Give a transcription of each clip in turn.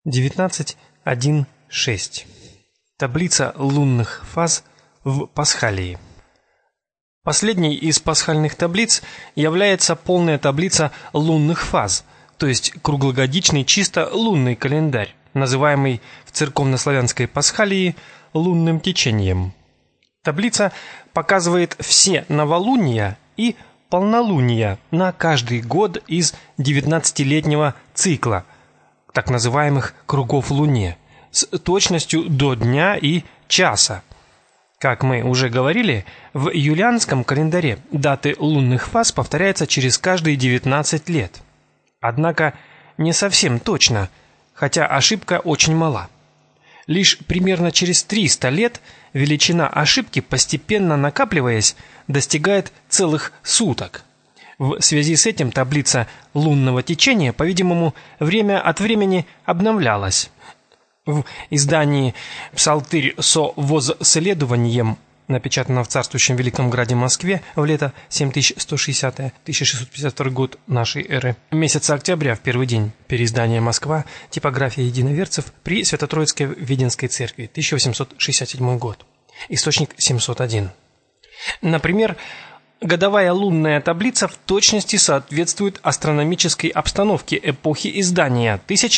19.1.6. Таблица лунных фаз в Пасхалии. Последней из пасхальных таблиц является полная таблица лунных фаз, то есть круглогодичный чисто лунный календарь, называемый в церковнославянской Пасхалии лунным течением. Таблица показывает все новолуния и полнолуния на каждый год из 19-летнего цикла, так называемых кругов Луне, с точностью до дня и часа. Как мы уже говорили, в юлианском календаре даты лунных фаз повторяются через каждые 19 лет. Однако не совсем точно, хотя ошибка очень мала. Лишь примерно через 300 лет величина ошибки, постепенно накапливаясь, достигает целых суток. В связи с этим таблица лунного течения, по-видимому, время от времени обновлялась. В издании «Псалтырь со возследованием», напечатано в царствующем Великом Граде Москве в лето 7160-1652 год нашей эры, месяца октября в первый день, переиздание Москва, типография единоверцев при Свято-Троицкой Веденской церкви, 1867 год. Источник 701. Например, годовая лунная таблица в точности соответствует астрономической обстановке эпохи издания,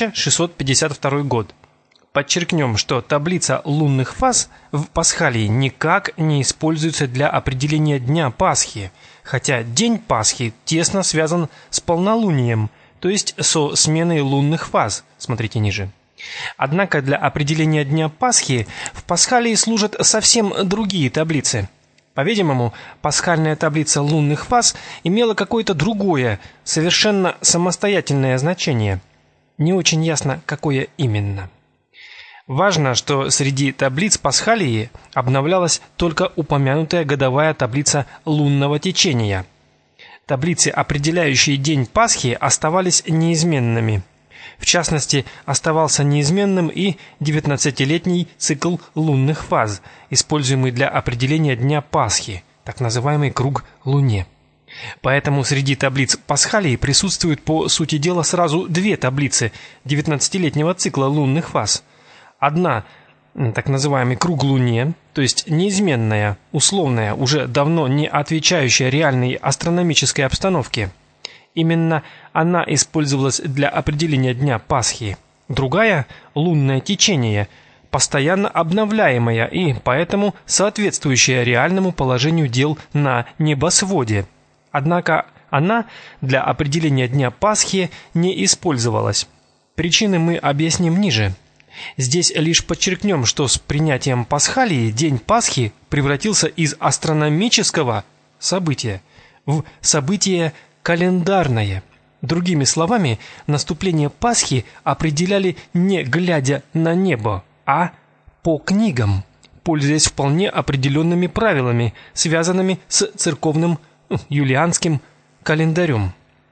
1652 год. Подчеркнем, что таблица лунных фаз в Пасхалии никак не используется для определения дня Пасхи, хотя день Пасхи тесно связан с полнолунием, то есть со сменой лунных фаз, смотрите ниже. Однако для определения дня Пасхи в Пасхалии служат совсем другие таблицы. По-видимому, пасхальная таблица лунных фаз имела какое-то другое, совершенно самостоятельное значение. Не очень ясно, какое именно. Важно, что среди таблиц Пасхалии обновлялась только упомянутая годовая таблица лунного течения. Таблицы, определяющие день Пасхи, оставались неизменными. В частности, оставался неизменным и 19-летний цикл лунных фаз, используемый для определения дня Пасхи, так называемый круг Луне. Поэтому среди таблиц Пасхалии присутствуют, по сути дела, сразу две таблицы 19-летнего цикла лунных фаз. Одна, так называемый круг Луне, то есть неизменная, условная, уже давно не отвечающая реальной астрономической обстановке. Именно она использовалась для определения дня Пасхи. Другая – лунное течение, постоянно обновляемое и поэтому соответствующее реальному положению дел на небосводе. Однако она для определения дня Пасхи не использовалась. Причины мы объясним ниже. Здесь лишь подчеркнем, что с принятием Пасхалии день Пасхи превратился из астрономического события в событие календарное. Другими словами, наступление Пасхи определяли не глядя на небо, а по книгам, пользуясь вполне определенными правилами, связанными с церковным юлианским календарем.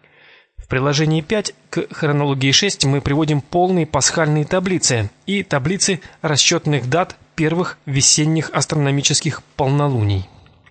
В приложении 5 к хронологии 6 мы приводим полные пасхальные таблицы и таблицы расчетных дат первых весенних астрономических полнолуний.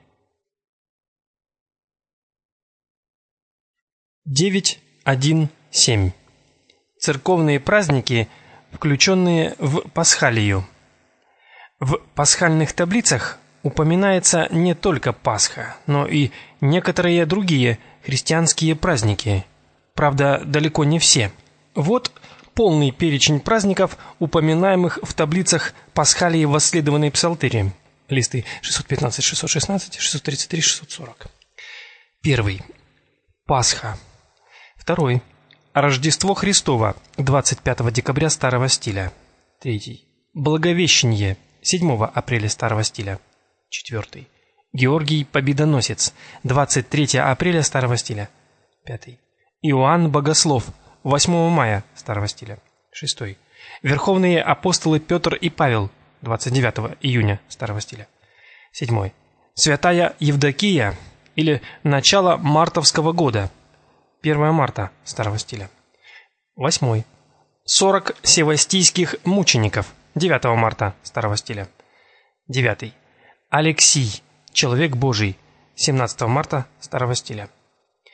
9.1.7. Церковные праздники, включенные в Пасхалию. В пасхальных таблицах упоминается не только Пасха, но и некоторые другие христианские праздники. Правда, далеко не все. Вот полный перечень праздников, упоминаемых в таблицах Пасхалии в восследованной Псалтыре. Листы 615, 616, 633, 640. Первый. Пасха. Второй. Рождество Христово, 25 декабря старого стиля. Третий. Благовещение, 7 апреля старого стиля. Четвертый. Георгий Победоносец, 23 апреля старого стиля. Пятый. Иоанн Богослов, 8 мая старого стиля. Шестой. Верховные апостолы Петр и Павел, 29 июня старого стиля. Седьмой. Святая Евдокия или начало мартовского года, 1 марта старого стиля. Восьмой. 40 севастийских мучеников, 9 марта старого стиля. Девятый. Алексий, человек Божий, 17 марта старого стиля.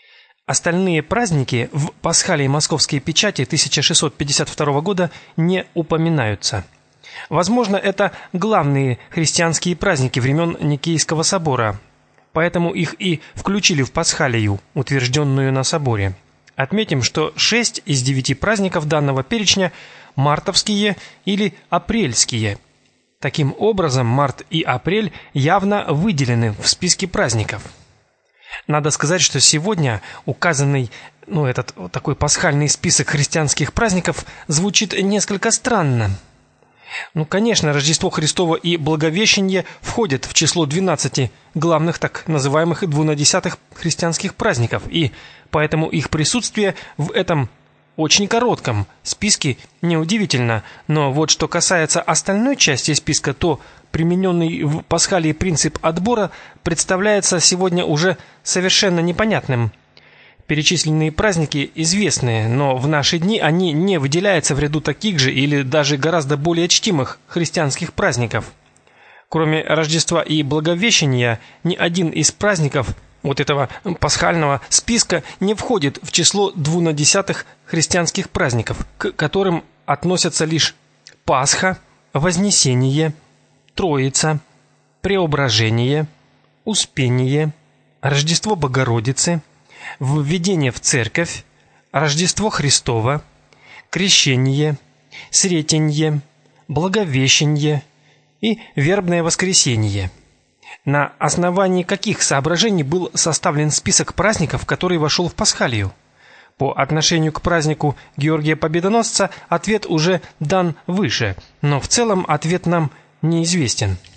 Остальные праздники в Пасхалии Московской печати 1652 года не упоминаются. Возможно, это главные христианские праздники времен Никейского собора, поэтому их и включили в Пасхалию, утвержденную на соборе. Отметим, что 6 из 9 праздников данного перечня – мартовские или апрельские. Таким образом, март и апрель явно выделены в списке праздников. Надо сказать, что сегодня указанный, этот такой пасхальный список христианских праздников звучит несколько странно. Конечно, Рождество Христово и Благовещение входят в число 12 главных так называемых двунадесятых христианских праздников, и поэтому их присутствие в этом очень коротком списке неудивительно. Но вот что касается остальной части списка, то примененный в Пасхалии принцип отбора представляется сегодня уже совершенно непонятным. Перечисленные праздники известны, но в наши дни они не выделяются в ряду таких же или даже гораздо более чтимых христианских праздников. Кроме Рождества и Благовещения, ни один из праздников вот этого пасхального списка не входит в число двунадесятых христианских праздников, к которым относятся лишь Пасха, Вознесение, Троица, Преображение, Успение, Рождество Богородицы, Введение в Церковь, Рождество Христово, Крещение, Сретенье, Благовещение и Вербное воскресенье. На основании каких соображений был составлен список праздников, который вошел в Пасхалию? По отношению к празднику Георгия Победоносца ответ уже дан выше, но в целом ответ нам неизвестен.